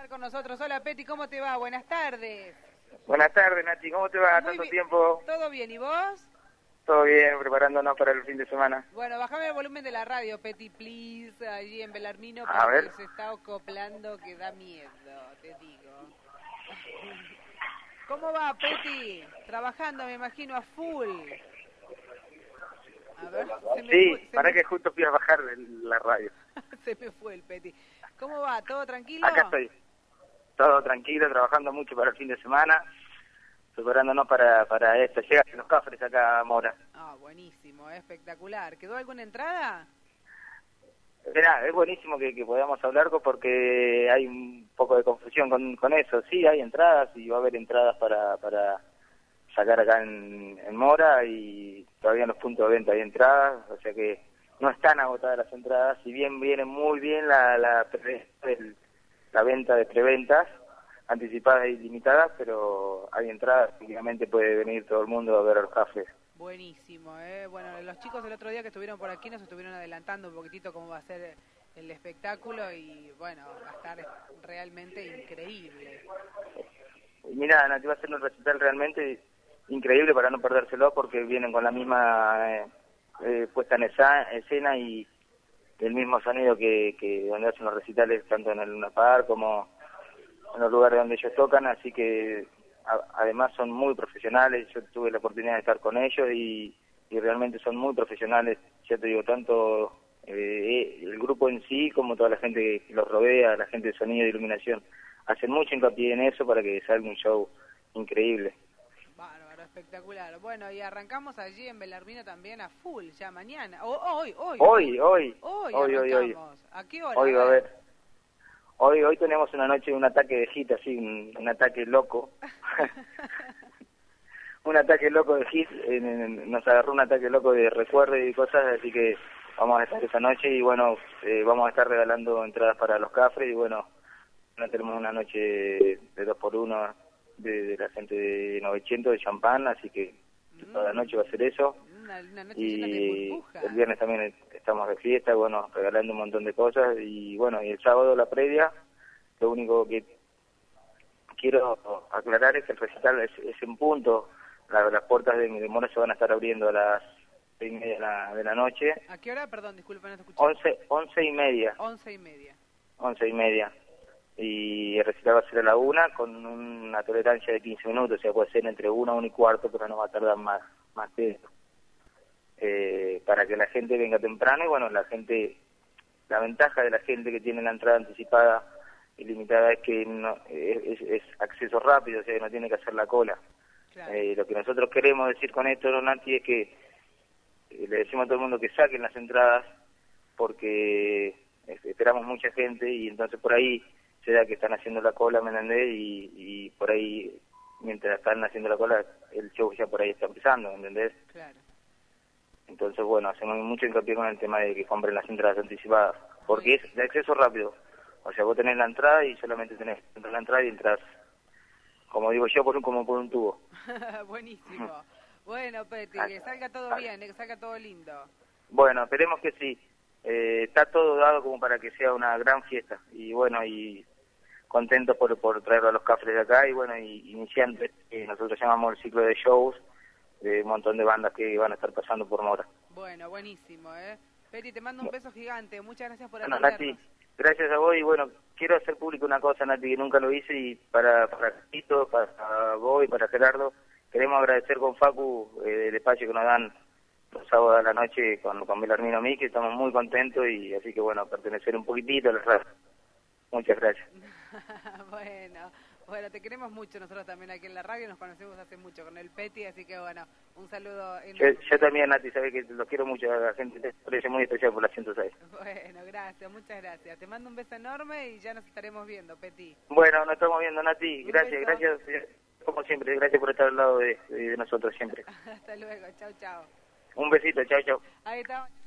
Con nosotros. Hola Peti, ¿cómo te va? Buenas tardes. Buenas tardes, Nati, ¿cómo te va? Muy ¿Tanto bien. tiempo? ¿Todo bien? ¿Y vos? Todo bien, preparándonos para el fin de semana. Bueno, bajame el volumen de la radio, Peti, please, allí en Belarmino, A porque ver. se está acoplando que da miedo, te digo. ¿Cómo va, Peti? Trabajando, me imagino, a full. A ver, se me Sí, fue, para que justo fui a bajar la radio. se me fue el Peti. ¿Cómo va? ¿Todo tranquilo? Acá estoy, todo tranquilo, trabajando mucho para el fin de semana, preparándonos para esto. Llegan los cafres acá a Mora. Ah, buenísimo, espectacular. ¿Quedó alguna entrada? Mirá, es buenísimo que podamos hablar porque hay un poco de confusión con eso. Sí, hay entradas y va a haber entradas para sacar acá en Mora y todavía en los puntos de venta hay entradas, o sea que no están agotadas las entradas, si bien viene muy bien la venta de preventas anticipadas y limitadas, pero hay entradas, prácticamente puede venir todo el mundo a ver a los cafés. Buenísimo, ¿eh? Bueno, los chicos el otro día que estuvieron por aquí nos estuvieron adelantando un poquitito cómo va a ser el espectáculo y bueno, va a estar realmente increíble. Mira, Nati, va a ser un recital realmente increíble para no perdérselo porque vienen con la misma puesta en escena y el mismo sonido que donde hacen los recitales, tanto en el Luna Park como en los lugares donde ellos tocan, así que además son muy profesionales. Yo tuve la oportunidad de estar con ellos y realmente son muy profesionales, ya te digo, tanto el grupo en sí como toda la gente que los rodea, la gente de sonido e iluminación, hacen mucho hincapié en eso para que salga un show increíble. Bárbaro, espectacular. Bueno, y arrancamos allí en Belarmino también a full, ya mañana. Hoy arrancamos. ¿A qué hora? Hoy va a haber. Hoy tenemos una noche, un ataque de hit, así, un ataque loco. Un ataque loco de hit, nos agarró un ataque loco de recuerdos y cosas, así que vamos a estar esa noche y bueno, vamos a estar regalando entradas para los cafres y bueno, tenemos una noche de 2x1 de la gente de 900 de champán, así que toda la noche va a ser eso. Una noche Y llena de burbujas. el viernes también estamos de fiesta, bueno, regalando un montón de cosas y bueno, y el sábado la previa, lo único que quiero aclarar es que el recital es en punto, las puertas de Mora se van a estar abriendo a las 6:30 de la noche. ¿A qué hora? Perdón, disculpe, no te escuché. 11:30. 11:30. 11:30. Y el recital va a ser a la 1 con una tolerancia de 15 minutos, o sea, puede ser entre 1 y 1:15, pero no va a tardar más que eso. Para que la gente venga temprano y bueno, la ventaja de la gente que tiene la entrada anticipada y limitada es que es acceso rápido, o sea, que no tiene que hacer la cola. Claro. Lo que nosotros queremos decir con esto, Nati, es que le decimos a todo el mundo que saquen las entradas porque esperamos mucha gente y entonces por ahí se da que están haciendo la cola, ¿me entendés? Y por ahí, mientras están haciendo la cola, el show ya por ahí está empezando, ¿me entendés? Claro. Entonces, bueno, hacemos mucho hincapié con el tema de que compren las entradas anticipadas, porque es de acceso rápido. O sea, vos tenés la entrada y solamente tenés que entrar la entrada y entras, como digo yo, como por un tubo. Buenísimo. Bueno, Peti, que salga todo bien, que salga todo lindo. Bueno, esperemos que sí. Está todo dado como para que sea una gran fiesta. Y bueno, y contentos por traerlo a los cafres de acá y bueno, y iniciando, nosotros llamamos el ciclo de shows, de un montón de bandas que van a estar pasando por Mora. Bueno, buenísimo, ¿eh? Peti, te mando un beso gigante. Muchas gracias por Bueno, atendernos. Nati, gracias a vos y bueno, quiero hacer público una cosa, Nati, que nunca lo hice y para Tito, para vos y para Gerardo, queremos agradecer con Facu el espacio que nos dan los sábados a la noche con Belarmino a mí, que estamos muy contentos y así que bueno, pertenecer un poquitito a la radio. Muchas gracias. Bueno, te queremos mucho nosotros también aquí en la radio, nos conocemos hace mucho con el Peti, así que bueno, un saludo enorme. Yo también, Nati, sabés que los quiero mucho, a la gente te aprecio muy especial por la 106. Bueno, gracias, muchas gracias. Te mando un beso enorme y ya nos estaremos viendo, Peti. Bueno, nos estamos viendo, Nati. Gracias, como siempre, gracias por estar al lado de nosotros siempre. Hasta luego, chau, chau. Un besito, chao, chao. Ahí está.